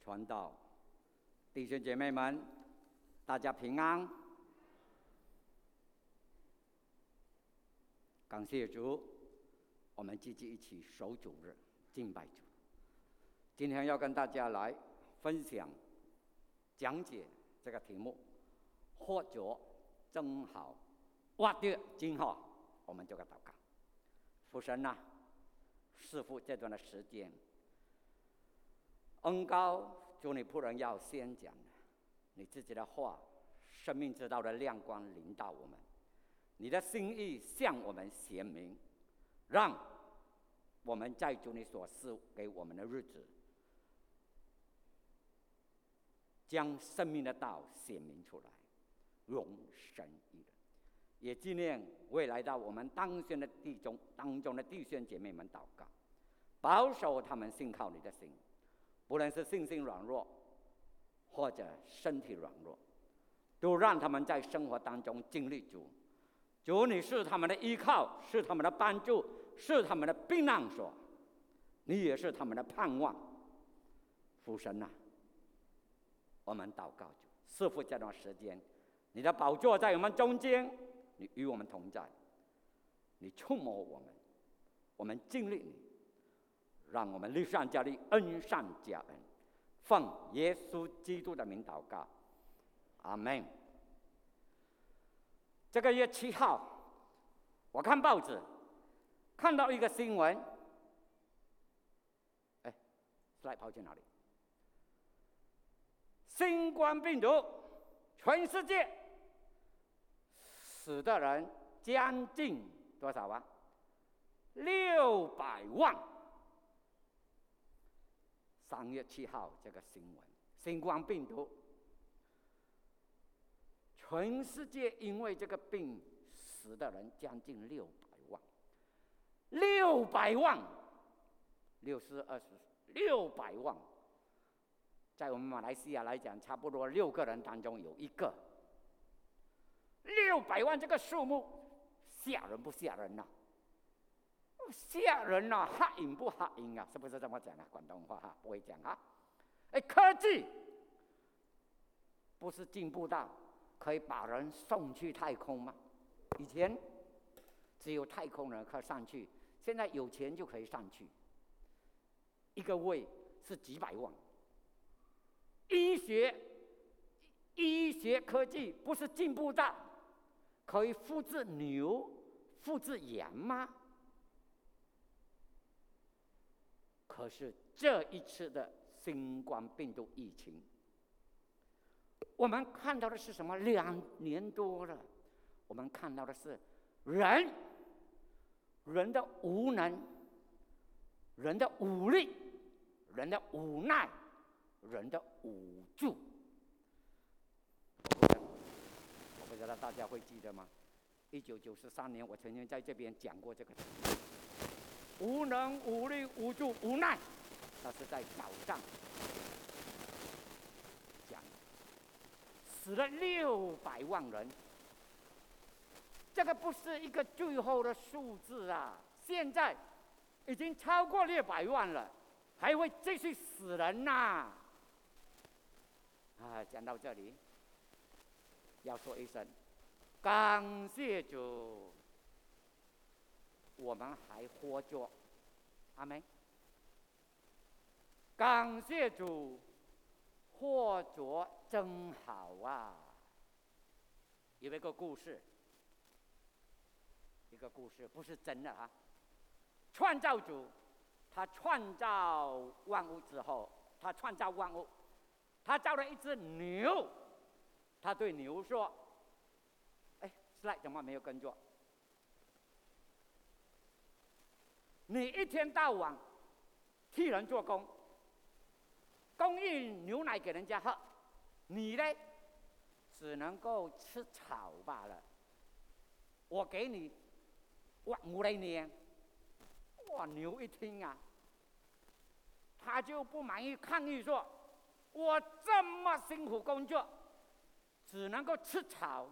传道，弟兄姐妹们，大家平安。感谢主，我们积极一起守主日，敬拜主。今天要跟大家来分享、讲解这个题目，活着真好，活得真好。我们就来祷告。父神啊，师父这段的时间，恩膏主你仆人要先讲你自己的话，生命之道的亮光临到我们，你的心意向我们显明，让我们在主你所赐给我们的日子，将生命的道显明出来，荣神一人。也纪念未来到我们当中的弟兄姐妹们祷告，保守他们信靠你的心，不论是信心软弱或者身体软弱，都让他们在生活当中经历主。主你是他们的依靠，是他们的帮助，是他们的避难所，你也是他们的盼望。父神啊，我们祷告主，赐福这段时间，你的宝座在我们中间，你与我们同在，你触摸我们，我们经历你，让我们力上加力，恩上加恩。奉耶稣基督的名祷告，阿们。这个月7号，我看报纸，看到一个新闻，slide 跑去哪里？新冠病毒，全世界死的人将近多少啊？600万。3月7号这个新闻，新冠病毒，全世界因为这个病死的人将近600万，600万，600万，在我们马来西亚来讲，差不多6个人当中有1个。600万这个数目吓人不吓人呢？吓人啊，吓人不吓人啊？是不是这么讲啊？广东话哈不会讲啊。科技不是进步到可以把人送去太空吗？以前只有太空人可以上去，现在有钱就可以上去，一个位是几百万。医学科技不是进步到可以复制牛、复制羊吗？可是这一次的新冠病毒疫情，我们看到的是什么？2年多了，我们看到的是人的无能，人的无力，人的无奈，人的无助。我不知道大家会记得吗？1993年我曾经在这边讲过这个题目，无能、无力、无助、无奈。那是在早上讲，死了600万人，这个不是一个最后的数字啊！现在已经超过600万了，还会继续死人呐！讲到这里，要说一声感谢主，我们还活着，阿们。感谢主，活着真好啊！有一个故事，不是真的啊。创造主他创造万物之后，他造了一只牛，他对牛说：“slide 怎么没有跟着？你一天到晚替人做工，供应牛奶给人家喝，你呢，只能够吃草罢了。我给你5来年。”哇，牛一听啊，他就不满意，抗议说：“我这么辛苦工作，只能够吃草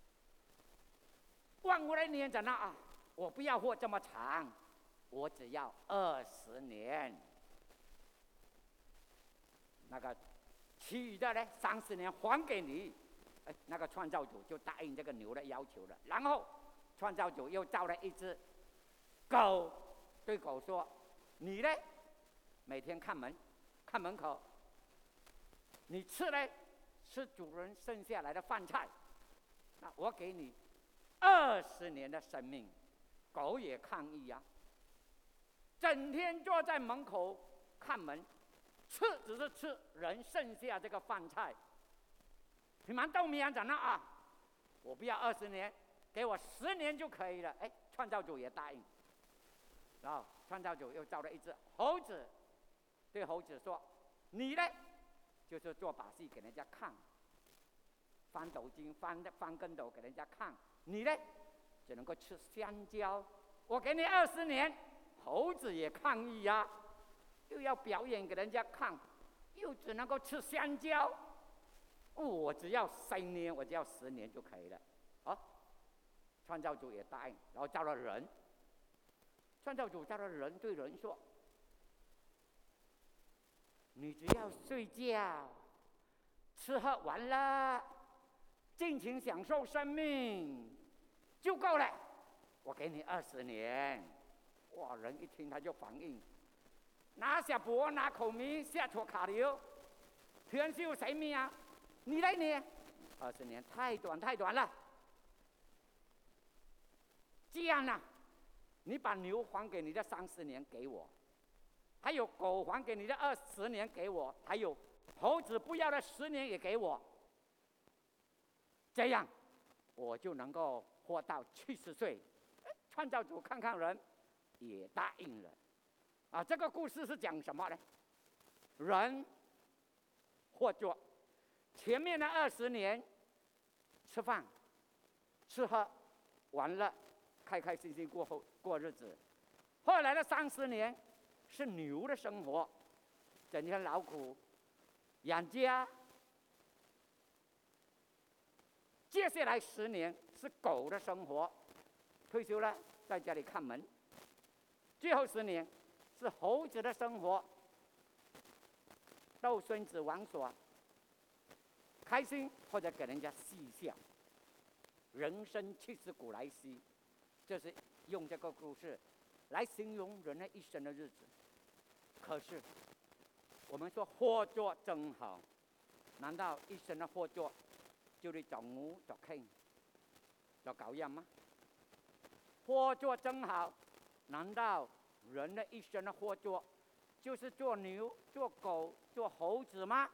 ，5来年怎样啊？我不要活这么长，我只要20年。” 那个其余的呢30年还给你。那个创造主就答应这个牛的要求了。然后创造主又造了一只狗，对狗说：“你呢，每天看门口，你吃呢吃主人剩下来的饭菜，那我给你20年的生命。”狗也抗议呀，整天坐在门口看门，只是吃人剩下这个饭菜。平蛮豆米讲了啊，我不要20年，给我10年就可以了。创造主也答应。然后创造主又造了一只猴子，对猴子说：“你呢，就是做把戏给人家看，翻斗经、翻跟斗给人家看。你呢，只能够吃香蕉。我给你20年。”猴子也抗议呀，又要表演给人家看，又只能够吃香蕉。我只要3年，我只要10年就可以了。创造主也答应，然后造了人。创造主造了人，对人说：“你只要睡觉、吃喝玩乐、尽情享受生命就够了。我给你20年。”哇！人一听他就反应，拿下脖，拿口米，下戳卡流，全秀谁命啊？你来你，20年太短了。这样呢，你把牛还给你的30年给我，还有狗还给你的20年给我，还有猴子不要的10年也给我。这样，我就能够活到70岁。创造主看看人。也答应了。这个故事是讲什么呢？人或作前面的20年吃饭、吃喝、玩乐，开开心心过日子。后来的30年是牛的生活，整天劳苦养家。接下来10年是狗的生活，退休了在家里看门。最后10年是猴子的生活，逗孙子玩耍，开心或者给人家嬉笑。人生70古来稀，这是用这个故事来形容人的一生的日子。可是我们说活着真好，难道一生的活着就得找牛找坑找狗样吗？活着真好，难道人的一生的活着就是做牛、做狗、做猴子吗？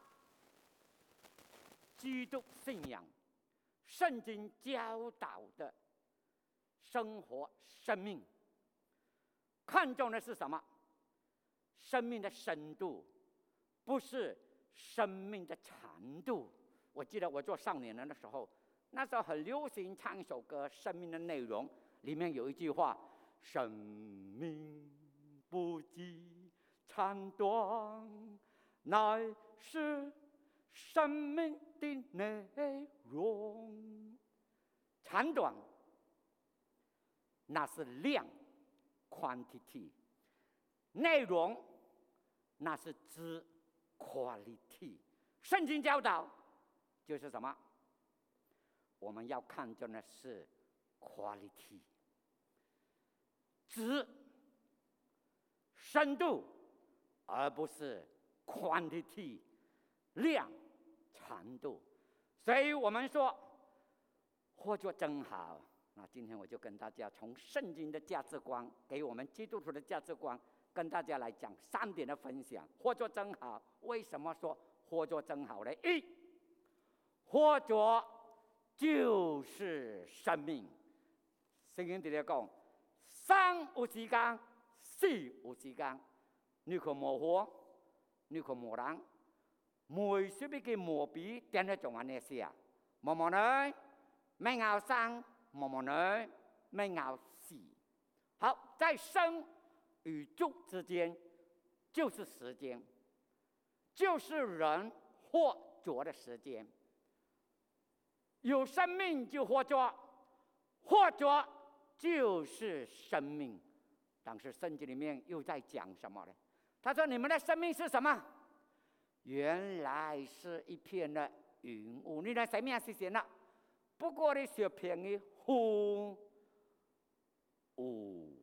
基督信仰、圣经教导的生活生命，看重的是什么？生命的深度，不是生命的长度。我记得我做少年人的时候，那时候很流行唱一首歌，生命的内容里面有一句话：生命不计长短，乃是生命的内容。长短那是量 quantity， 内容那是质 quality。 圣经教导就是什么？我们要看重的是 quality， 质深度，而不是 quantity 量长度。所以我们说活着真好。那今天我就跟大家从圣经的价值观，给我们基督徒的价值观，跟大家来讲3点的分享。活着真好，为什么说活着真好呢？一，活着就是生命。圣经里面讲，生有时间，死有时间。你可冇活，你可冇人，每说一个毛笔，点了仲安尼写，冇冇呢？没熬生，冇冇呢？没熬死。好，在生与住之间，就是时间，就是人活着的时间。有生命就活着，活着就是生命。但是圣经里面又在讲什么呢？他说：“你们的生命是什么？ 原来是一片的云雾。你的生命是什么？不过的小片的风雾，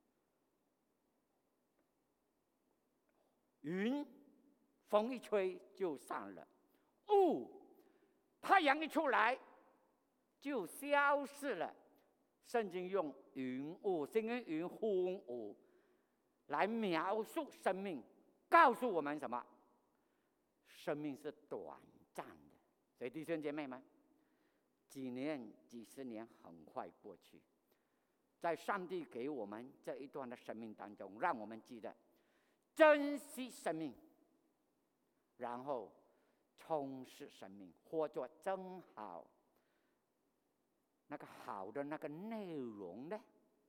云风一吹就散了，雾太阳一出来就消失了。圣经用云雾，圣经云风雾来描述生命，告诉我们什么？生命是短暂的。所以弟兄姐妹们，几年几十年很快过去，在上帝给我们这一段的生命当中，让我们记得珍惜生命，然后充实生命，活着真好。那个好的那个内容呢，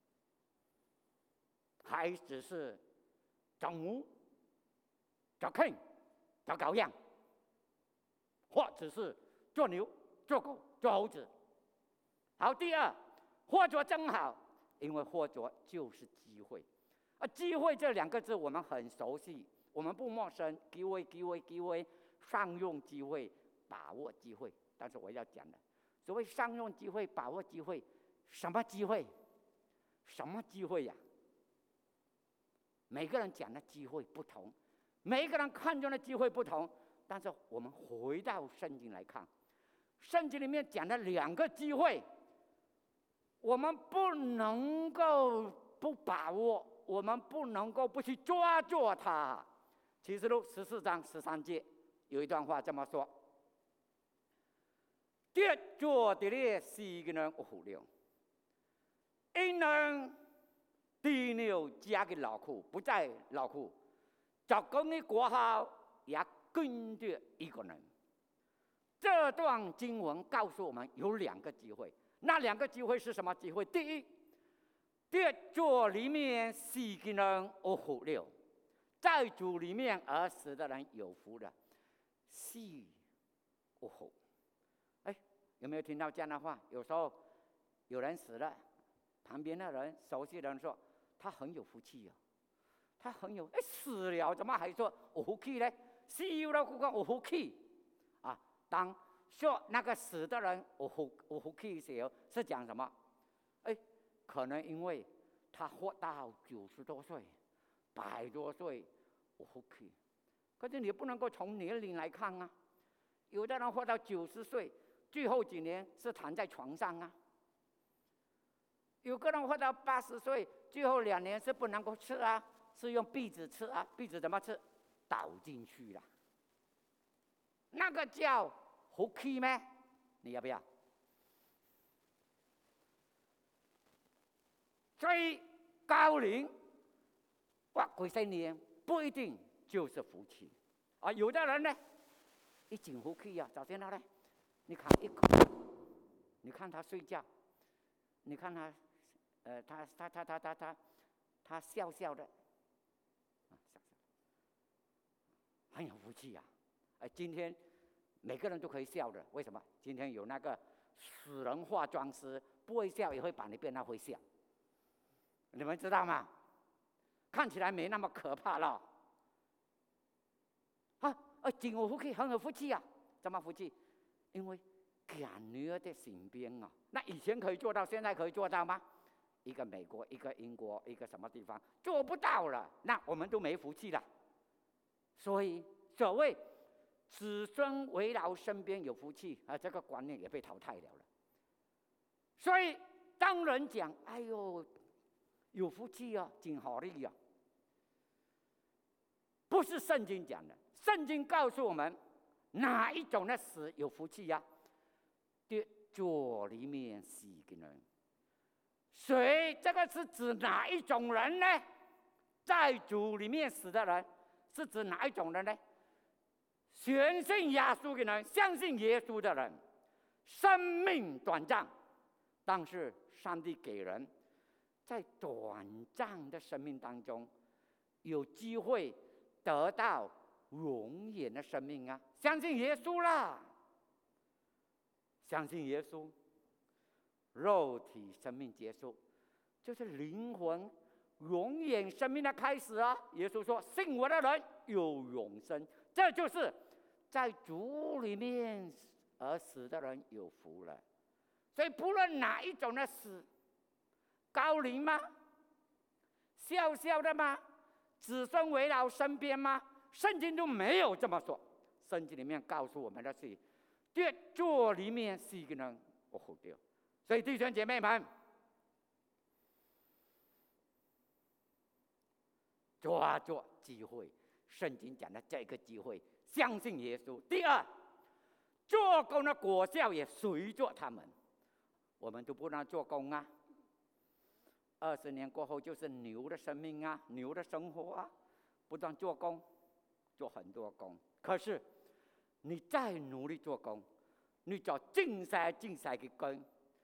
还只是做牛、做坑、做羔羊，或只是做牛、做狗、做猴子。好，第二，活着真好，因为活着就是机会。机会这两个字我们很熟悉，我们不陌生。机会，机会，机会，善用机会，把握机会。但是我要讲的，所谓善用机会，把握机会，什么机会？什么机会呀？每个人讲的机会不同，每个人看中的机会不同。但是我们回到圣经来看，圣经里面讲的两个机会，我们不能够不把握，我们不能够不去抓住它。启示录14章13节有一段话这么说：跌咗啲咧四個人活了，因人地牛家嘅勞苦不再勞苦，做工嘅國後也跟着一個人。这段經文告訴我們有兩個機會，那兩個機會是什麼機會？第一，跌咗裡面四個人活了，在主裡面而死的人有福了，死活。有没有听到这样的话？有时候有人死了，旁边的人、熟悉的人说他很有福气啊，他很有死了怎么还说有福气呢？死了不讲有福气啊！当说那个死的人有福气的时候，是讲什么？可能因为他活到90多岁、100多岁有福气，可是你不能够从年龄来看啊。有的人活到90岁。最后几年是躺在床上啊，有个人活到80岁，最后2年是不能够吃啊，是用篦子吃啊，篦子怎么吃？倒进去了，那个叫福气吗？你要不要？所以高龄或几十年不一定就是福气啊。有的人呢，一讲福气啊，早先他呢。你看他睡觉，你看他，他笑笑的，很有福气啊！今天每个人都可以笑的，为什么？今天有那个死人化妆师，不会笑也会把你变得会笑，你们知道吗？看起来没那么可怕了。真有福气，很有福气啊！怎么福气？因为赶女儿的身边啊，那以前可以做到，现在可以做到吗？一个美国，一个英国，一个什么地方做不到了，那我们都没福气了。所以所谓子孙围绕身边有福气啊，这个观念也被淘汰了。所以当人讲“哎呦，有福气啊，真好利啊”，不是圣经讲的，圣经告诉我们。哪一种的死有福气呀？跌坐里面死个人，谁？这个是指哪一种人呢？在主里面死的人是指哪一种人呢？全信耶稣的人，相信耶稣的人，生命短暂，但是上帝给人在短暂的生命当中有机会得到永远的生命啊！相信耶稣啦，相信耶稣，肉体生命结束，就是灵魂永远生命的开始啊！耶稣说：“信我的人有永生。这就是在主里面而死的人有福了。所以不论哪一种的死，高龄吗？笑笑的吗？子孙围绕身边吗？圣经都没有这么说。圣经里面告诉我们的是，在主里面是一个人我活掉。所以弟兄姐妹们，抓住机会。圣经讲的这个机会，相信耶稣。第二，做工的果效也随着他们。我们都不能做工啊，20年过后就是牛的生命啊，牛的生活啊，不断做工，做很多工。可是你再努力做工，你就尽晒的工，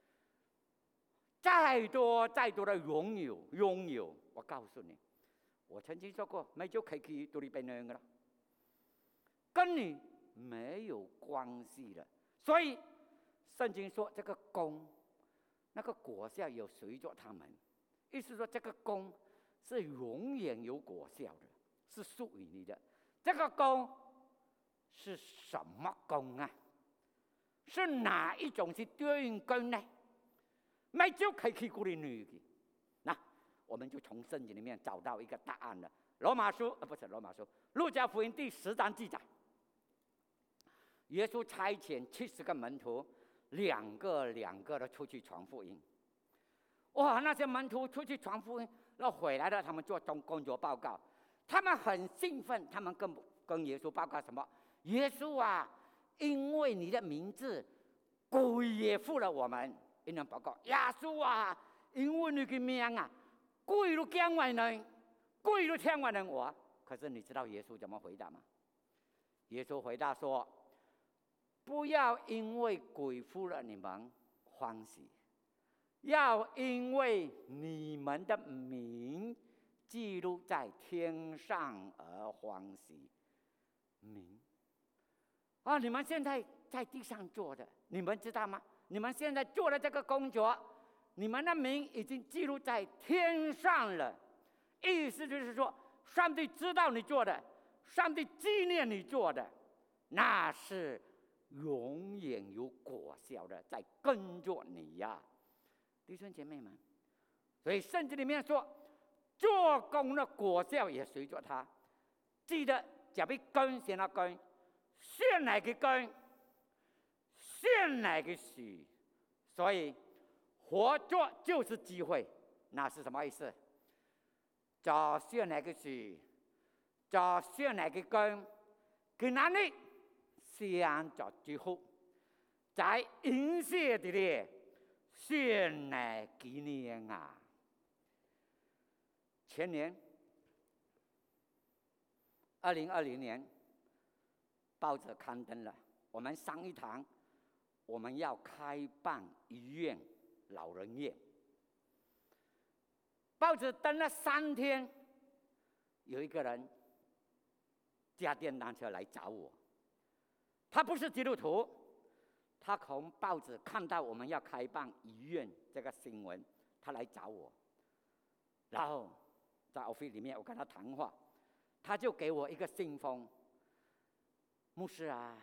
再多的拥有，我告诉你，我曾经说过，没就可以独立变人了，跟你没有关系了。所以圣经说这个工，那个果效有随着他们，意思说这个工是永远有果效的，是属于你的。这个工是什么工啊？是哪一种是对应工呢？没就可以鼓励你的。那我们就从圣经里面找到一个答案了。路加福音第10章记载，耶稣差遣70个门徒，两个的出去传福音。哇，那些门徒出去传福音，然后回来了，他们做工作报告，他们很兴奋，他们跟耶稣报告什么？耶稣啊，因为你的名字，鬼也服了我们。一人报告，耶稣啊，因为你的名啊，鬼都惊完人，鬼都听完人我。可是你知道耶稣怎么回答吗？耶稣回答说，不要因为鬼服了你们欢喜，要因为你们的名记录在天上而欢喜。名啊，你们现在在地上做的，你们知道吗？你们现在做的这个工作，你们的名已经记录在天上了。意思就是说，上帝知道你做的，上帝纪念你做的，那是永远有果效的，在跟着你呀，弟兄姐妹们。所以圣经里面说，做工的果效也随着他。记得假比根先那根，先来个根，先来个许。所以活着就是机会，那是什么意思？找先来个许，找先来个根，跟哪里先找之后，在迎接的咧，先来纪念啊。前年2020年，报纸刊登了，我们上一堂，我们要开办医院、老人院。报纸登了3天，有一个人驾电单车来找我，他不是基督徒，他从报纸看到我们要开办医院这个新闻，他来找我，然后在 office 里面我跟他谈话，他就给我一个信封，牧师啊，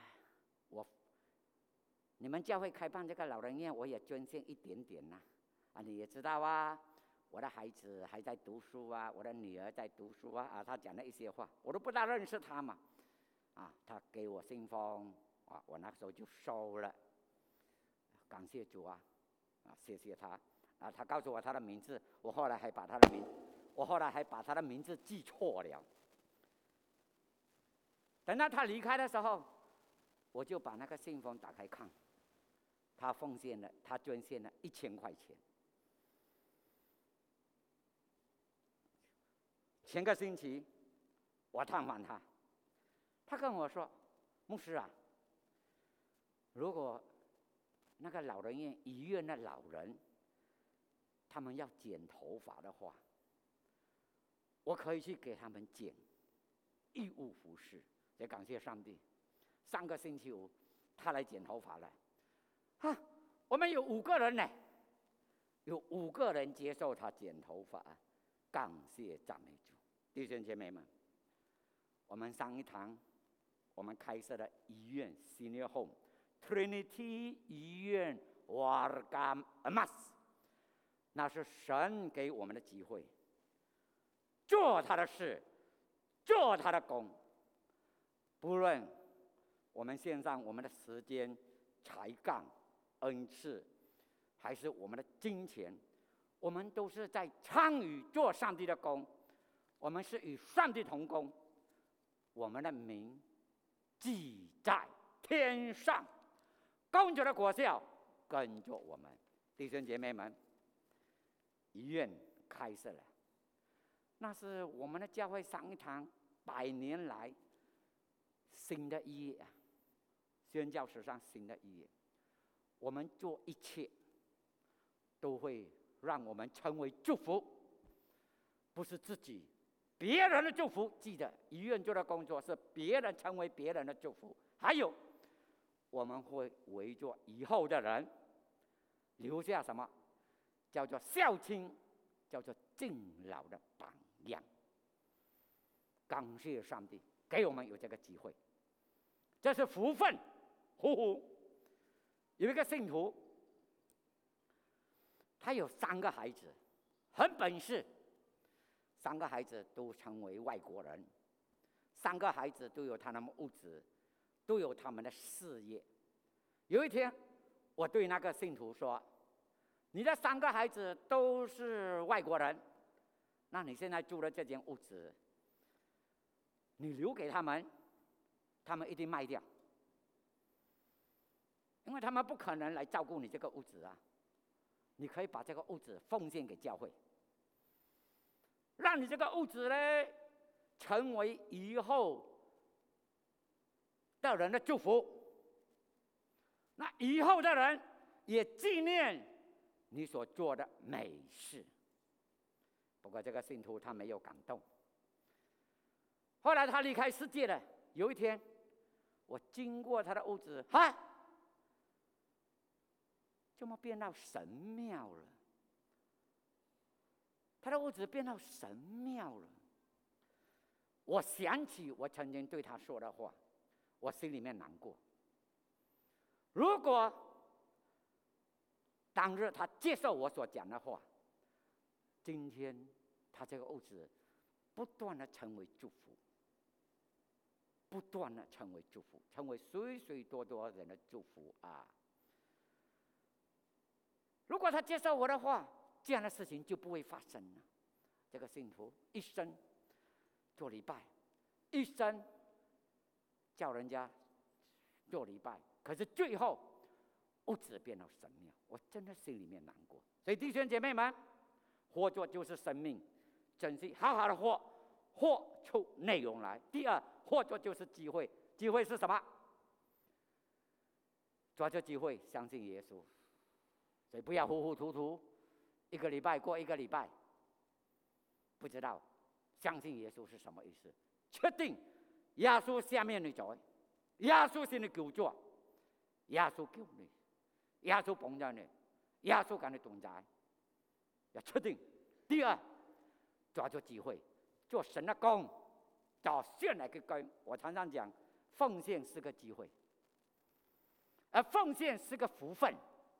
你们教会开办这个老人院，我也捐献一点点呐。你也知道啊，我的孩子还在读书啊，我的女儿在读书啊，他讲了一些话，我都不大认识他嘛，他给我信封，我那时候就收了，感谢主啊，谢谢他，他告诉我他的名字，我后来还把他的名字记错了。等到他离开的时候，我就把那个信封打开看，他捐献了1000块钱。前个星期我探访他，他跟我说，牧师啊，如果那个老人院医院的老人他们要剪头发的话，我可以去给他们剪，义务服侍。也感谢上帝，上个星期五他来剪头发了，我们有5个人呢，有5个人接受他剪头发，感谢赞美主。弟兄姐妹们， 我们上一堂，我们开设的医院 Senior Home Trinity 医院 Warga Emas， 那是神给我们的机会，做他的事，做他的工。不论我们献上我们的时间、才干、恩赐，还是我们的金钱，我们都是在参与做上帝的工。我们是与上帝同工，我们的名记在天上，工作的果效跟着我们。弟兄姐妹们，医院开设了，那是我们的教会上一堂100年来新的一页，宣教史上新的一页。我们做一切都会让我们成为祝福，不是自己，别人的祝福。记得医院做的工作是别人成为别人的祝福。还有，我们会为着以后的人留下什么？叫做孝亲，叫做敬老的榜样。感谢上帝给我们有这个机会，这是福分。有一个信徒，他有3个孩子，很本事，3个孩子都成为外国人，3个孩子都有他们物质，都有他们的事业。有一天，我对那个信徒说：“你的3个孩子都是外国人，那你现在住的这间屋子，你留给他们，他们一定卖掉，因为他们不可能来照顾你这个屋子啊。你可以把这个屋子奉献给教会，让你这个屋子呢，成为以后的人的祝福。那以后的人也纪念你所做的美事。”不过这个信徒他没有感动。后来他离开世界了。有一天，我经过他的屋子，怎么变到神庙了？他的屋子变到神庙了。我想起我曾经对他说的话，我心里面难过。如果当日他接受我所讲的话，今天他这个屋子不断的成为祝福，不断的成为祝福，成为许许多多人的祝福啊！如果他接受我的话，这样的事情就不会发生了。这个信徒一生做礼拜，一生叫人家做礼拜，可是最后屋子变到神庙，我真的心里面难过。所以弟兄姐妹们，活着就是生命，珍惜好好的活出内容来。第二，活着就是机会，机会是什么？抓住机会，相信耶稣。所以不要糊糊涂涂，一个礼拜过一个礼拜，不知道相信耶稣是什么意思。确定耶稣下面你走，耶稣是你救主，耶稣救你，耶穌幫咗你，耶穌跟你同在，要確定。第二，抓住機會做神的工，找神來嘅工。我常常講，奉獻是個機會，而奉獻是個福分，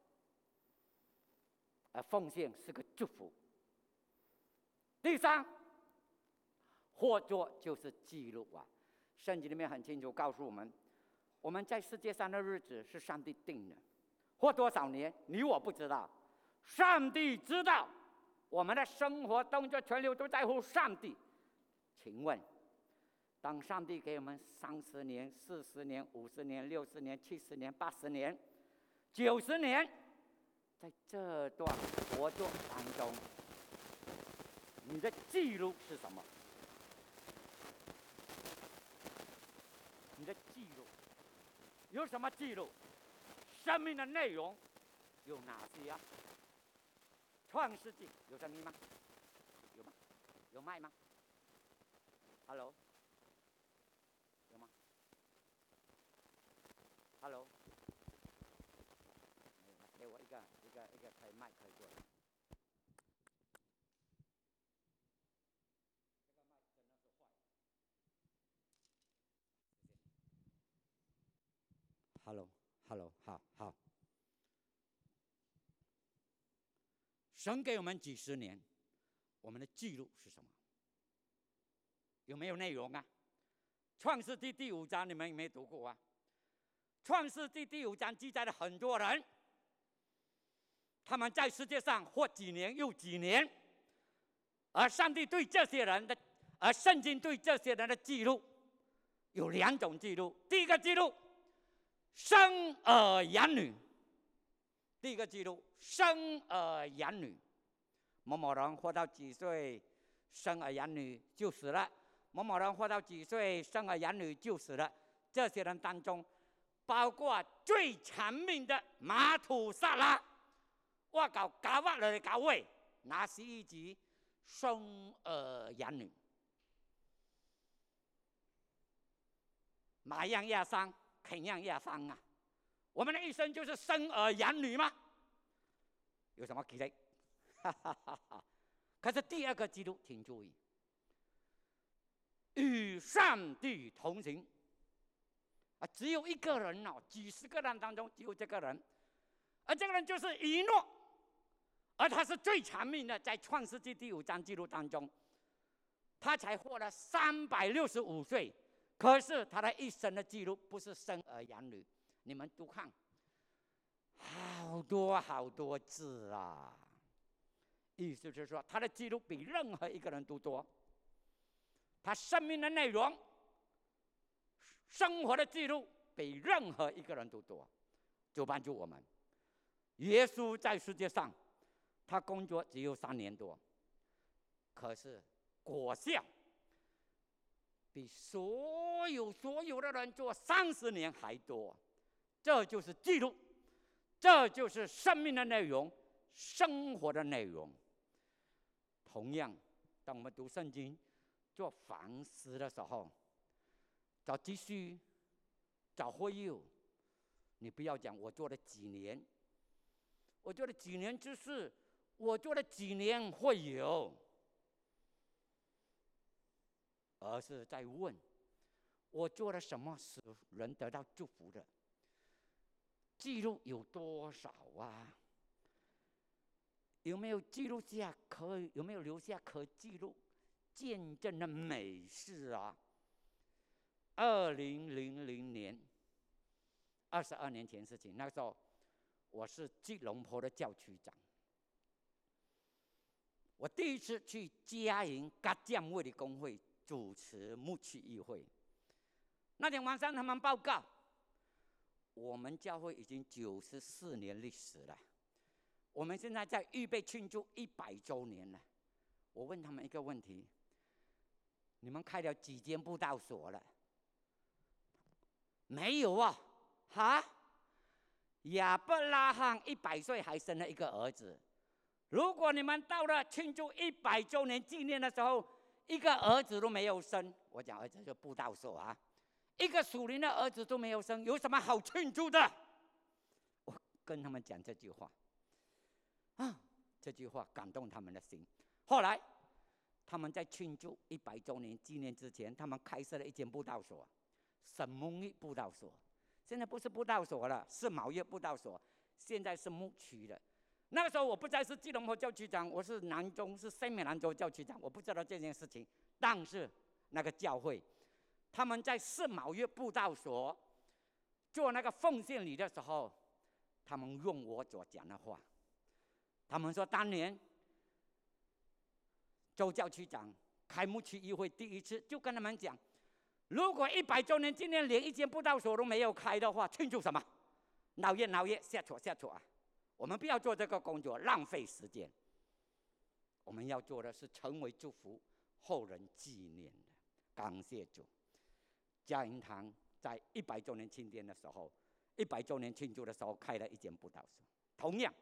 而奉獻是個祝福。第三，活着就是記錄啊！聖經裡面很清楚告訴我們在世界上的日子是上帝定的，活多少年你我不知道，上帝知道。我们的生活动作全流都在乎上帝。请问，当上帝给我们30年、40年、50年、60年、70年、80年、90年，在这段活动当中，你的记录是什么？你的记录有什么记录？生命的内容有哪些啊？创世纪有声音吗？有吗？有麦吗 ？Hello， 有吗 ？Hello， 给我一个可以麦可以过来。这个麦真的是坏。 ，hello，好。神给我们几十年，我们的记录是什么？有没有内容啊？创世纪第5章你们有没有读过啊？创世纪第5章记载了很多人，他们在世界上活几年又几年，而上帝对这些人的，而圣经对这些人的记录有2种记录。第一个记录，生儿养女。第一个记录，生儿养女。某某人活到几岁，生儿养女就死了；某某人活到几岁，生儿养女就死了。这些人当中，包括最长命的马土萨拉，我搞搞挖了搞位，拿11集生儿养女。马样亚桑，肯样亚桑啊！我们的一生就是生儿养女吗？有什么奇迹？可是第2个记录，请注意，与上帝同行。只有一个人哦，几十个人当中只有这个人，而这个人就是以诺，而他是最长命的，在创世纪第5章记录当中，他才活了365岁。可是他的一生的记录不是生儿养女，你们读看，好多字啊！意思就是说，他的记录比任何一个人都多。他生命的内容、生活的记录比任何一个人都多。就帮助我们，耶稣在世界上，他工作只有3年多，可是果效比所有的人做30年还多。这就是记录，这就是生命的内容，生活的内容。同样，当我们读圣经、做反思的时候，找积蓄、找会友，你不要讲我做了几年，我做了几年知识，我做了几年会友，而是在问我做了什么使人得到祝福的，记录有多少啊？有没有记录下有没有留下可记录见证的美事啊？2000年，22年前事情，那时候我是吉隆坡的教区长，我第一次去嘉营嘎将卫理公会主持牧区议会。那天晚上他们报告，我们教会已经94年历史了，我们现在在预备庆祝100周年了。我问他们一个问题：你们开了几间布道所了？没有啊！哈，亚伯拉罕100岁还生了一个儿子。如果你们到了庆祝100周年纪念的时候，一个儿子都没有生，我讲儿子就布道所啊，一个属灵的儿子都没有生，有什么好庆祝的？我跟他们讲这句话，这句话感动他们的心。后来，他们在庆祝100周年纪念之前，他们开设了一间布道所，神蒙义布道所。现在不是布道所了，是毛月布道所，现在是牧区了。那个时候我不再是吉隆坡教区长，我是南中，是西美兰州教区长，我不知道这件事情。但是那个教会，他们在4毛月布道所做那个奉献礼的时候，他们用我所讲的话，他们说当年周教区长开牧区议会第一次就跟他们讲，如果100周年纪念连一间布道所都没有开的话，庆祝什么？闹夜，下错啊！我们不要做这个工作，浪费时间。我们要做的是成为祝福后人纪念的。感谢主，嘉银堂在100周年庆典的时候，100周年庆祝的时候开了一间布道所。同样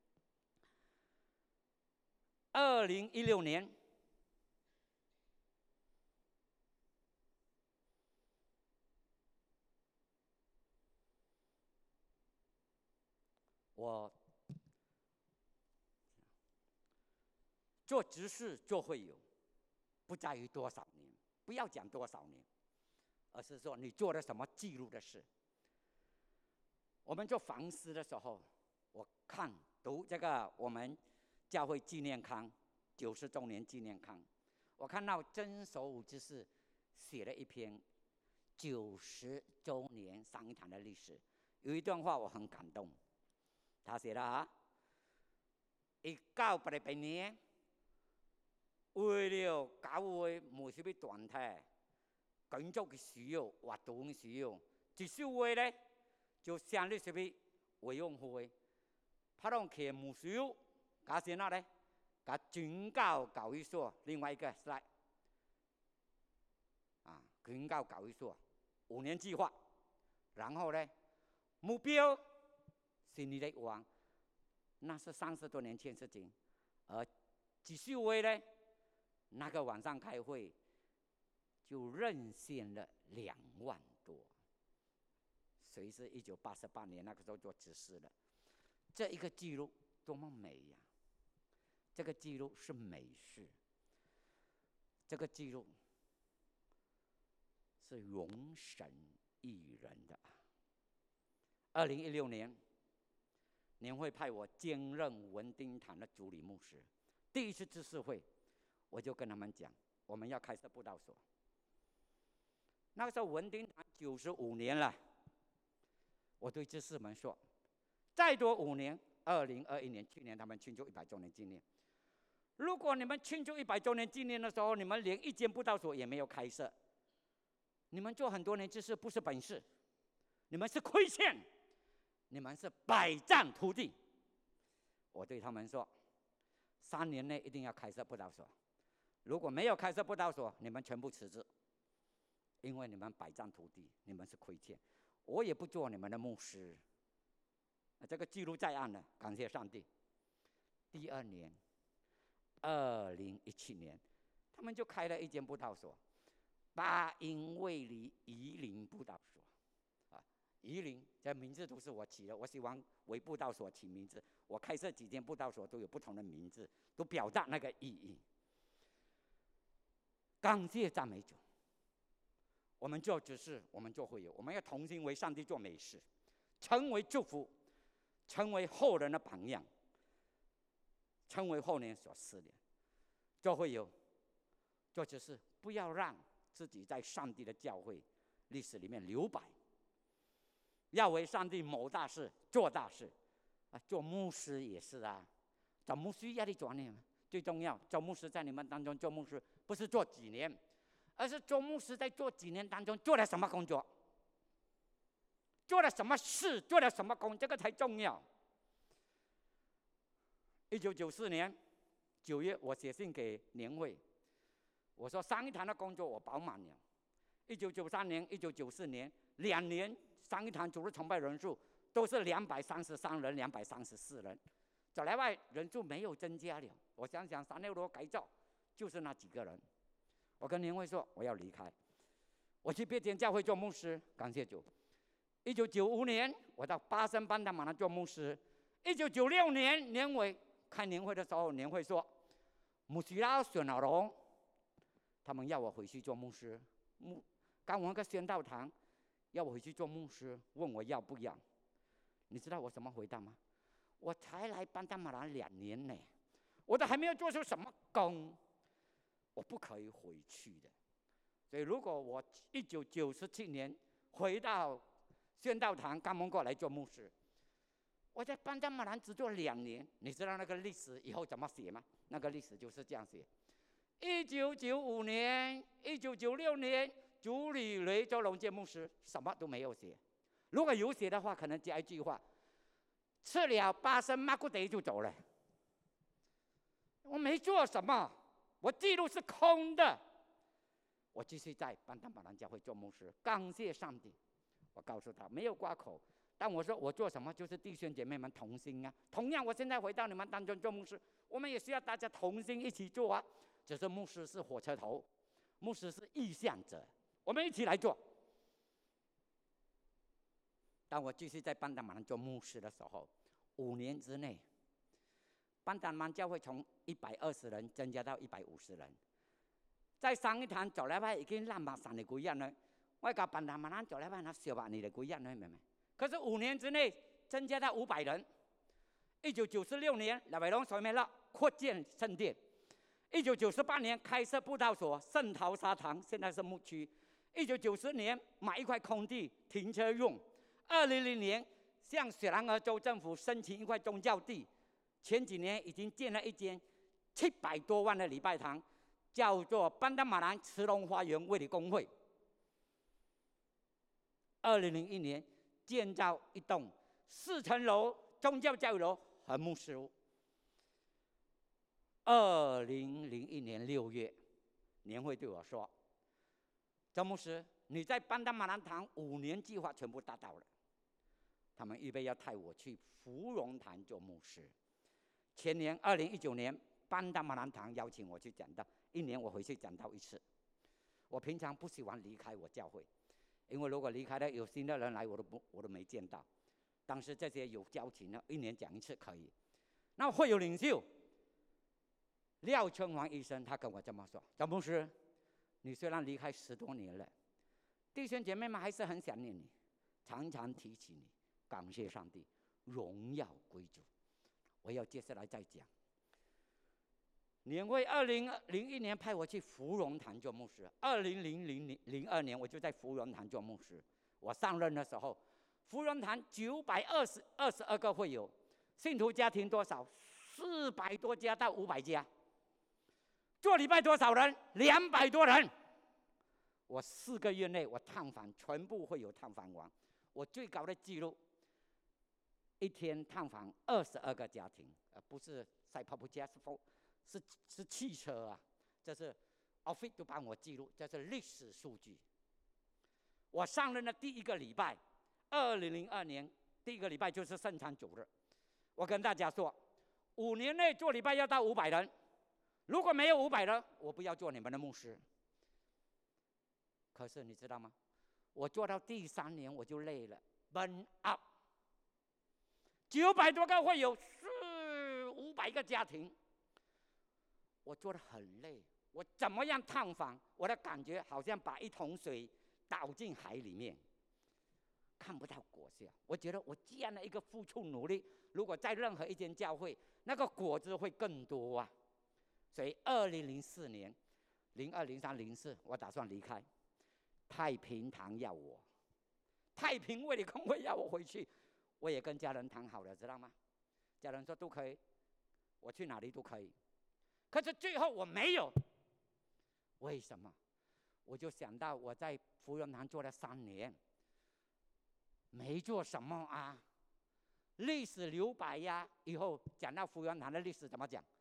，2016年，我做执事做会友，不在于多少年，不要讲多少年，而是说你做了什么记录的事。 我们做房师的时候，我读这个我们教会纪念刊90周年纪念刊，我看到曾守武执事写了一篇90周年上一堂的历史，有一段话我很感动，他写了1988年，为了教會每一個團體工作嘅需要、活動嘅需要，至少會咧就成立一個委員會，拍檔佢牧師，加上那咧，加宣教教育所，另外一個 slide 宣教教育所5年計劃，然後咧目標是你的王。那是30多年前事情，而只是为了那个晚上开会，就任献了2万多。谁是1988年那个时候做执事的？这一个记录多么美呀！这个记录是美事，这个记录是荣神益人的。2016年。年会派我兼任文丁堂的主理牧师，第一次执事会，我就跟他们讲，我们要开设布道所。那个时候文丁堂95年了，我对执事们说，再多5年，2021年去年他们庆祝100周年纪念，如果你们庆祝100周年纪念的时候，你们连一间布道所也没有开设，你们做很多年执事不是本事，你们是亏欠。你们是百丈土地，我对他们说，3年内一定要开设布道所。如果没有开设布道所，你们全部辞职，因为你们百丈土地，你们是亏欠。我也不做你们的牧师。这个记录在案了，感谢上帝。第2年，2017年，他们就开了一间布道所，巴音卫理宜林布道所。宜林这名字都是我起的，我喜欢为布道所起名字。我开设几间布道所都有不同的名字，都表达那个意义。感谢赞美主，我们做执事，我们做会友，我们要同心为上帝做美事，成为祝福，成为后人的榜样，成为后人所思念。做会友，做执事，不要让自己在上帝的教会历史里面留白。要为上帝谋大事、做大事，做牧师也是啊。做牧师压力多呢，最重要。做牧师在你们当中做牧师，不是做几年，而是做牧师在做几年当中做了什么工作，做了什么事，做了什么工，这个才重要。1994年9月，我写信给年会，我说上一堂的工作我饱满了。1993年、1994年2年。上一堂主日崇拜人数都是233人、234人，走来外人数没有增加了。我想想，366罗改造就是那几个人。我跟年会说我要离开，我去别间教会做牧师，感谢主。1995年我到巴生班达马兰做牧师。1996年年尾开年会的时候，年会说牧师要选老龙，他们要我回去做牧师。刚完个宣道堂。要我回去做牧师，问我要不要？你知道我什么回答吗？我才来班达马兰2年呢，我都还没有做出什么工，我不可以回去的。所以，如果我1997年回到宣道堂刚蒙过来做牧师，我在班达马兰只做2年。你知道那个历史以后怎么写吗？那个历史就是这样写：1995年、1996年。主理雷州龙介牧师什么都没有写，如果有写的话，可能加一句话：吃了巴生马古德就走了。我没做什么，我记录是空的。我继续在班达马兰教会做牧师，感谢上帝。我告诉他没有挂口，但我说我做什么就是弟兄姐妹们同心啊。同样，我现在回到你们当中做牧师，我们也需要大家同心一起做啊。只是牧师是火车头，牧师是意向者。我们一起来做。当我继续在班达马兰做牧师的时候，5年之内，班达马兰教会从120人增加到150人。在上一堂做禮拜已經300人的幾人呢？我教班達馬蘭做禮拜那小把你的幾人呢？明唔明？ 可是5年之内增加到500人。1996年，老百龙水美乐扩建圣殿。1998年开设布道所，圣淘沙堂现在是牧区。1990年买一块空地停车用。2000年向雪兰莪州政府申请一块宗教地，前几年已经建了一间700多万的礼拜堂，叫做班达马兰慈龙花园卫理公会。2001年建造一栋4层楼宗教教育楼和牧师屋。2001年6月，年会对我说：“周牧师，你在班达马兰堂5年计划全部达到了，他们预备要派我去芙蓉坛做牧师。”前年2019年，班达马兰堂邀请我去讲道，1年我回去讲道1次。我平常不喜欢离开我教会，因为如果离开了，有新的人来，我都没见到。当时这些有交情的，1年讲1次可以。那会有领袖廖春华医生，他跟我这么说：“张牧师，你虽然离开10多年了，弟兄姐妹们还是很想念你，常常提起你，感谢上帝，荣耀归主。”我要接下来再讲。年会2001年派我去芙蓉坛做牧师，2002年我就在芙蓉坛做牧师。我上任的时候，芙蓉坛922个会友，信徒家庭多少？400多家到500家。做礼拜多少人？200多人。我4个月内，我探访全部会有探访完。我最高的记录，一天探访22个家庭，不是塞泡泡家，是汽车啊，这是 office 都帮我记录，这是历史数据。我上任的第1个礼拜，2002年第1个礼拜就是圣餐主日，我跟大家说，5年内做礼拜要到500人。如果没有500人，我不要做你们的牧师。可是你知道吗？我做到第3年我就累了 ，burn up。900多个会有400-500个家庭，我做得很累。我怎么样探访？我的感觉好像把一桶水倒进海里面，看不到果效。我觉得我这样的一个付出努力，如果在任何一间教会，那个果子会更多啊。所以2004年，02、03、04，我打算离开。太平堂要我，太平卫理公会要我回去，我也跟家人谈好了，知道吗？家人说都可以，我去哪里都可以。可是最后我没有，为什么？我就想到我在芙蓉堂做了3年，没做什么啊，历史留白呀。以后讲到芙蓉堂的历史怎么讲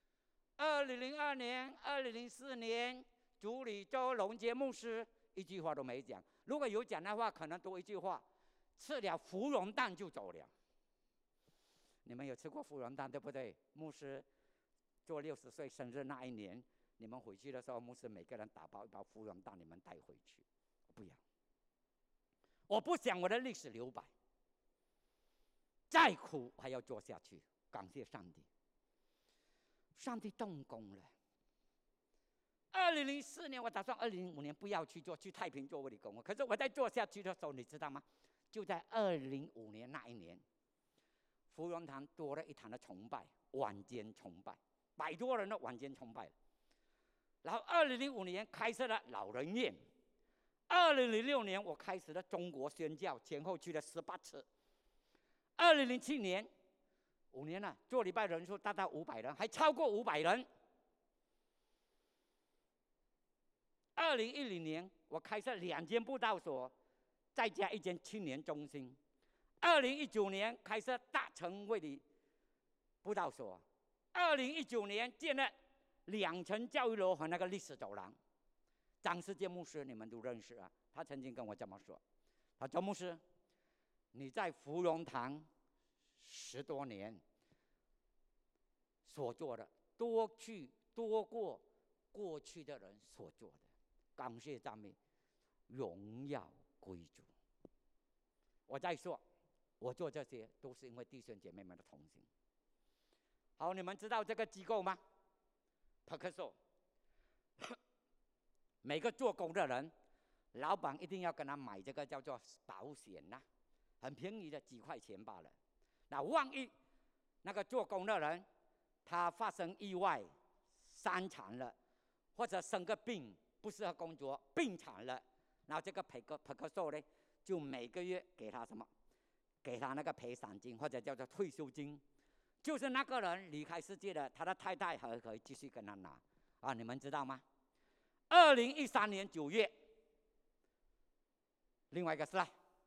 ？2002年、2004年，主理周龙杰牧师1句话都没讲。如果有讲的话，可能多1句话，吃了芙蓉蛋就走了。你们有吃过芙蓉蛋对不对？牧师做60岁生日那一年，你们回去的时候，牧师每个人打包1包芙蓉蛋，你们带回去。不要，我不想我的历史留白，再苦还要做下去。感谢上帝。上帝动工了。2004年，我打算2005年不要去做，去太平做卫理公会。可是我在做下去的时候，你知道吗？就在2005年那一年，芙蓉堂多了一堂的崇拜，晚间崇拜，100多人的晚间崇拜。然后2005年开设了老人院。2006年我开始了中国宣教，前后去了18次。2007年。5年了，做礼拜人数达到500人，还超过500人。2010年，我开设2间布道所，再加1间青年中心。2019年开设大成卫理布道所。2019年建了2层教育楼和那个历史走廊。张世坚牧师你们都认识啊，他曾经跟我这么说：“他说周牧师，你在芙蓉堂10多年所做的，多过过去的人所做的。感谢赞美，荣耀归主。”我再说，我做这些都是因为弟兄姐妹们的同心。好，你们知道这个机构吗？帕克索。每个做工的人，老板一定要跟他买这个叫做保险呐， 很便宜的几块钱罢了。那万一那个做工的人他发生意外伤残了，或者生个病不适合工作病残了，然后这个培克寿呢，就每个月给他什么？给他那个赔偿金，或者叫做退休金。就是那个人离开世界了，他的太太还可以继续跟他拿啊，你们知道吗？2013年9月，另外一个slide，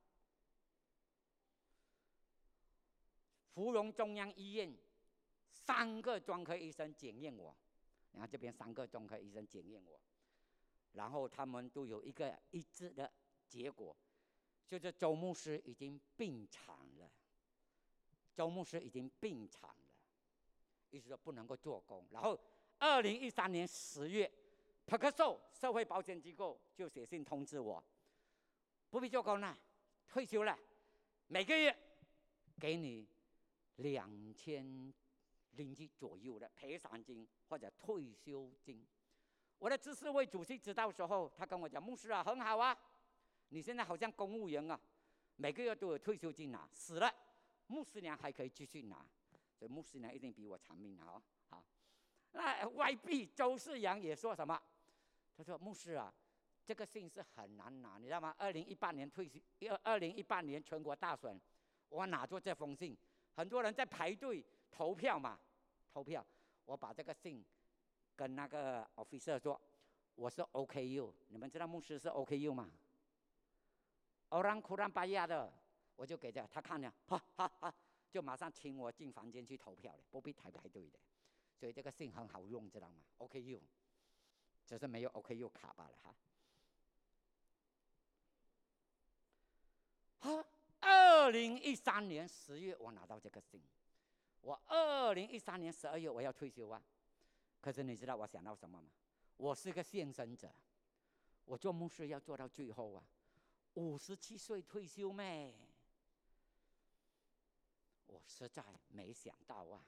芙蓉中央医院3个专科医生检验我，然后这边3个专科医生检验我，然后他们都有一个一致的结果，就是周牧师已经病残了。周牧师已经病残了，意思说不能够做工。然后2013年10月，培克寿社会保险机构就写信通知我，不必做工了，退休了，每个月给你2000令吉左右的赔偿金或者退休金。我的执事会主席知道的时候，他跟我讲：“牧师啊，很好啊，你现在好像公务员啊，每个月都有退休金拿，死了。”牧师娘还可以继续拿，所以牧师娘一定比我长命啊！好，那外币周世阳也说什么？他说：“牧师啊，这个信是很难拿，你知道吗？2018年2018年全国大选，我拿着这封信，很多人在排队投票嘛，投票。我把这个信跟那个 officer 说，我是 OKU， 你们知道牧师是 OKU 吗 ？Orang Kurang Bayar 的。”我就给他看了，就马上请我进房间去投票了，不必排队的。所以这个信很好用，知道吗 ？OKU， 只是没有 OKU 卡罢了哈。2013年10月我拿到这个信，我2013年12月我要退休啊。可是你知道我想到什么吗？我是个献身者，我做牧师要做到最后啊。57岁退休咩？我实在没想到啊，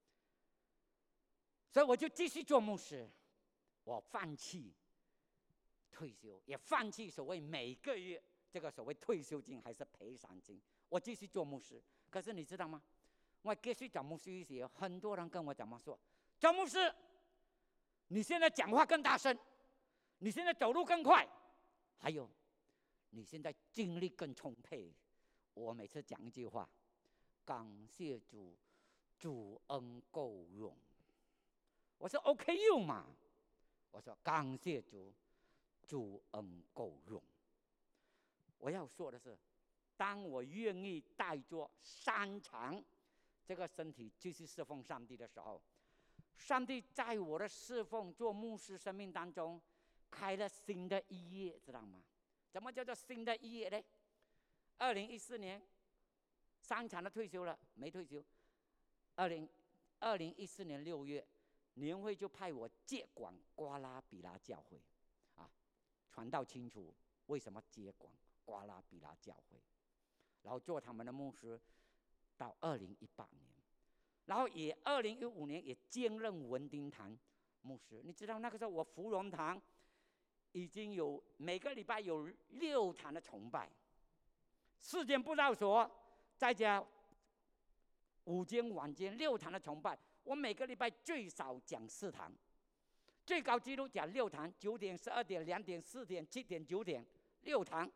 所以我就继续做牧师。我放弃退休，也放弃所谓每个月这个所谓退休金还是赔偿金，我继续做牧师。可是你知道吗？我继续做牧师时，很多人跟我讲嘛说：“周牧师，你现在讲话更大声，你现在走路更快，还有你现在精力更充沛。”我每次讲一句话。感谢主，主恩够用。我说 OKU 嘛，我说感谢主，主恩够用。我要说的是，当我愿意带着3场这个身体继续侍奉上帝的时候，上帝在我的侍奉做牧师生命当中开了新的一页，知道吗？怎么叫做新的一页呢？2014年。3场的退休了，没退休。2014年6月，年会就派我接管瓜拉比拉教会，啊，传道清楚为什么接管瓜拉比拉教会，然后做他们的牧师到2018年，然后也2015年也兼任文丁堂牧师。你知道那个时候我芙蓉堂已经有每个礼拜有6场的崇拜，4间布道所。再加5间晚间6堂的崇拜，我每个礼拜最少讲4堂，最高纪录讲6堂，9点、12点、2点、4点、7点、9点，6堂。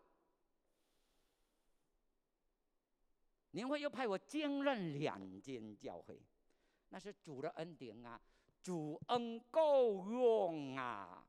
年会又派我兼任2间教会，那是主的恩典啊，主恩够用啊。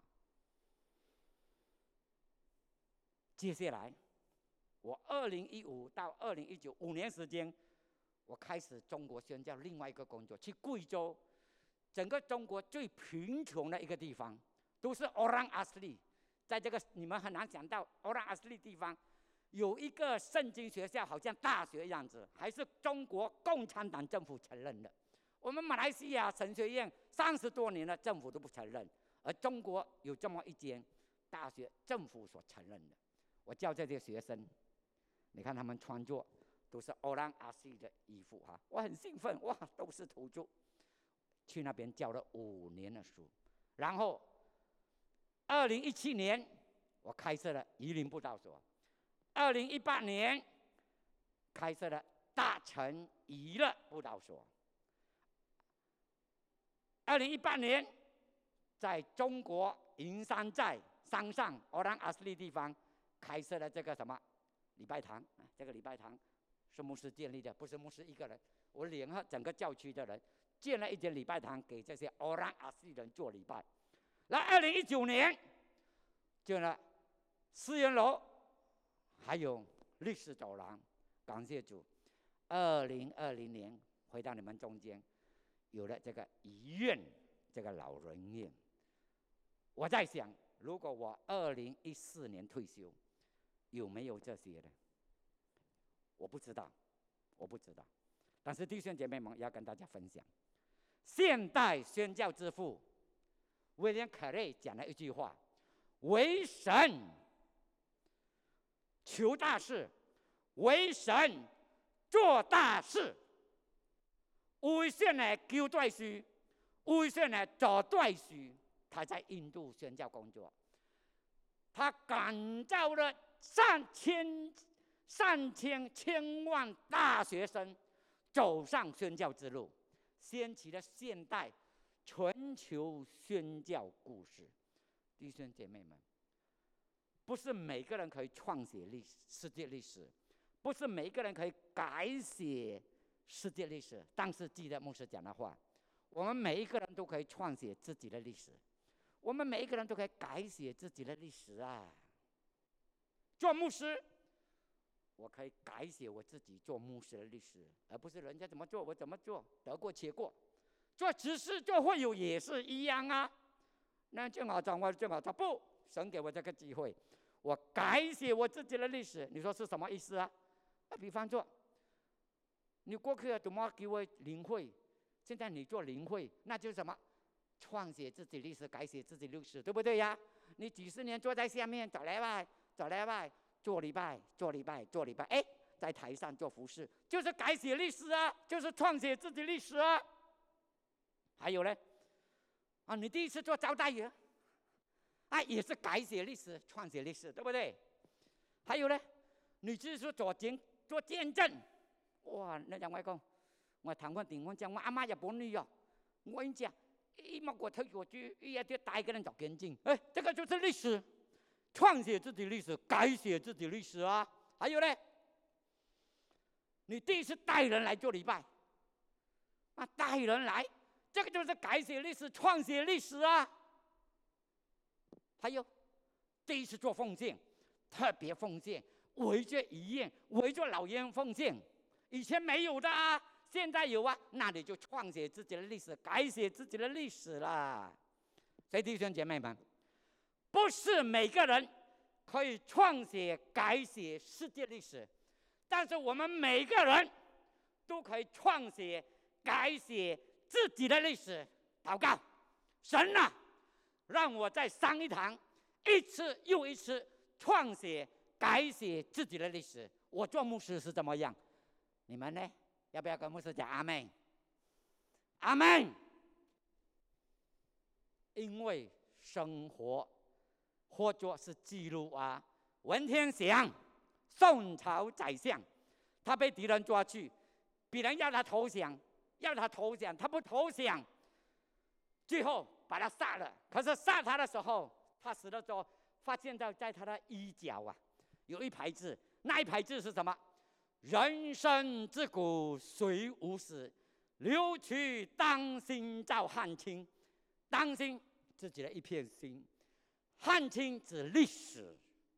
接下来。我2015到2019 5年时间，我开始中国宣教另外一个工作，去贵州，整个中国最贫穷的一个地方，都是 Orang Asli。在这个你们很难想到 Orang Asli 地方，有一个圣经学校，好像大学样子，还是中国共产党政府承认的。我们马来西亚神学院30多年了，政府都不承认，而中国有这么一间大学，政府所承认的。我教这些学生。你看他们穿着都是 Orang Asli 的衣服哈，我很兴奋哇，都是土著。去那边教了5年的书，然后2017年我开设了宜林布道所，2018年开设了大成娱乐布道所。2018年，在中国云山寨山上欧兰阿斯利地方开设了这个什么礼拜堂。这个礼拜堂是牧师建立的，不是牧师一个人，我联合整个教区的人建了一间礼拜堂，给这些欧兰阿斯利人做礼拜。那2019年建了思源楼，还有历史走廊。感谢主，2020年回到你们中间，有了这个医院，这个老人院。我在想，如果我2014年退休，有没有这些呢？我不知道，我不知道。但是弟兄姐妹们要跟大家分享，现代宣教之父威廉·凯瑞讲了一句话：为神求大事，为神做大事。为神来求大事，为神来做大事。他在印度宣教工作，他感召了上千万大学生走上宣教之路，掀起了现代全球宣教故事。弟兄姐妹们，不是每个人可以创写世界历史，不是每个人可以改写世界历史。但是记得牧师讲的话，我们每一个人都可以创写自己的历史，我们每一个人都可以改写自己的历史啊！做牧师，我可以改写我自己做牧师的历史，而不是人家怎么做我怎么做，得过且过。做执事做会友也是一样啊。那正好掌握，正好他不，神给我这个机会，我改写我自己的历史。你说是什么意思啊？比方说，你过去怎么给我灵会，现在你做灵会，那就是什么？创写自己历史，改写自己历史，对不对呀？你几十年坐在下面走来拜，走来拜，做礼拜，做礼拜，做礼拜，哎，在台上做服侍，就是改写历史啊，就是创写自己历史啊。还有呢，你第一次做招待员，也是改写历史，创写历史，对不对？还有呢，你只是做见证，哇！那人我講，我談翻電話講，我阿媽日本女哦，我跟你講，乜我退過去，一啲帶個人做見證，哎，這個就是歷史，創寫自己歷史，改寫自己歷史啊。還有呢，你第一次帶人來做禮拜，帶人來，這個就是改寫歷史，創寫歷史啊。還有第一次做奉獻，特別奉獻，圍着醫院，圍着老人奉獻，以前沒有的啊，現在有啊，那你就創寫自己的歷史，改寫自己的歷史啦。所以弟兄姐妹們，不是每個人可以創寫改寫世界歷史，但是我們每個人都可以創寫改寫自己的歷史。禱告，神啊，讓我在上一堂一次又一次創寫改寫自己的歷史。我做牧師是怎麼樣？你們呢？要不要跟牧師講阿們？阿們。因為生活或者是記錄啊。文天祥，宋朝宰相，他被敵人抓去，敵人要他投降，他不投降，最後把他殺了。可是殺他的時候，他死的時候，發現到在他的衣角啊，有一排字，那一排字是什麼？人生自古誰無死，留取丹心照汗青。丹心自己的一片心，汗青指歷史，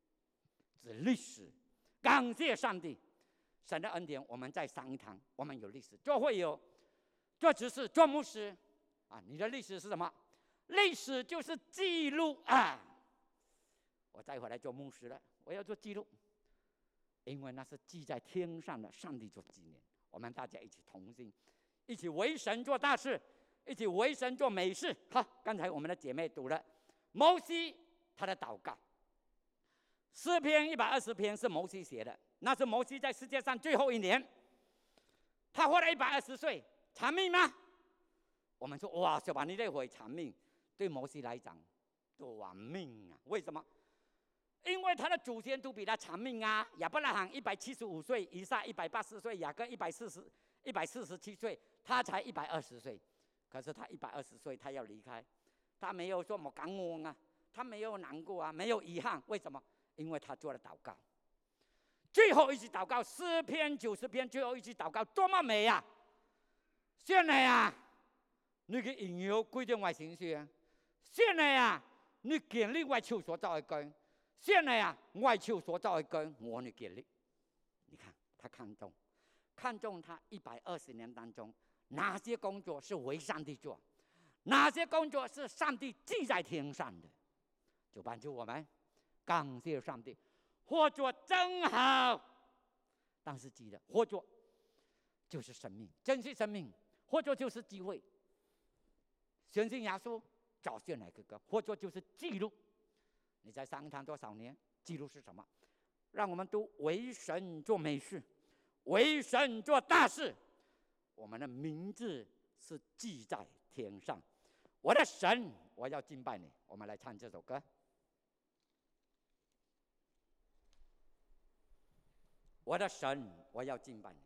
感謝上帝，神的恩典。我們在上一堂，我們有歷史，做會友，做執事，做牧師啊。你的歷史是什麼？歷史就是記錄啊。我再回來做牧師了，我要做記錄，因為那是記在天上的，上帝做紀念。我們大家一起同心，一起為神做大事，一起為神做美事。好，剛才我們的姐妹讀了摩西他的禱告，詩篇120篇是摩西寫的，那是摩西在世界上最後一年，他活了120歲，長命嗎？我們說哇，小把你這回長命，對摩西來講短命啊。為什麼？ 因为他的祖先都比他长命啊，亚伯拉罕175岁，以撒180岁，雅各147岁，他才120岁。可是他120岁，他要离开，他没有说我感恩啊，他没有难过啊，没有遗憾。为什么？因为他做了祷告。最后一句祷告，诗篇90篇最后一句祷告，多么美啊！上帝啊，你嘅榮耀歸到我身上。上帝啊，你建立我手所造的工。上帝啊，我手所造的工，我你建立。你看，他看中他120年当中，哪些工作是为上帝做，哪些工作是上帝记在天上的，就帮助我们。感谢上帝，活着真好。但是记得，活着就是生命，珍惜生命。活着就是机会。相信耶稣，找进来哥哥，活着就是记录。你在上堂多少年？记录是什么？让我们都为神做美事，为神做大事。我们的名字是记在天上。我的神，我要敬拜你。我们来唱这首歌。我的神，我要敬拜你。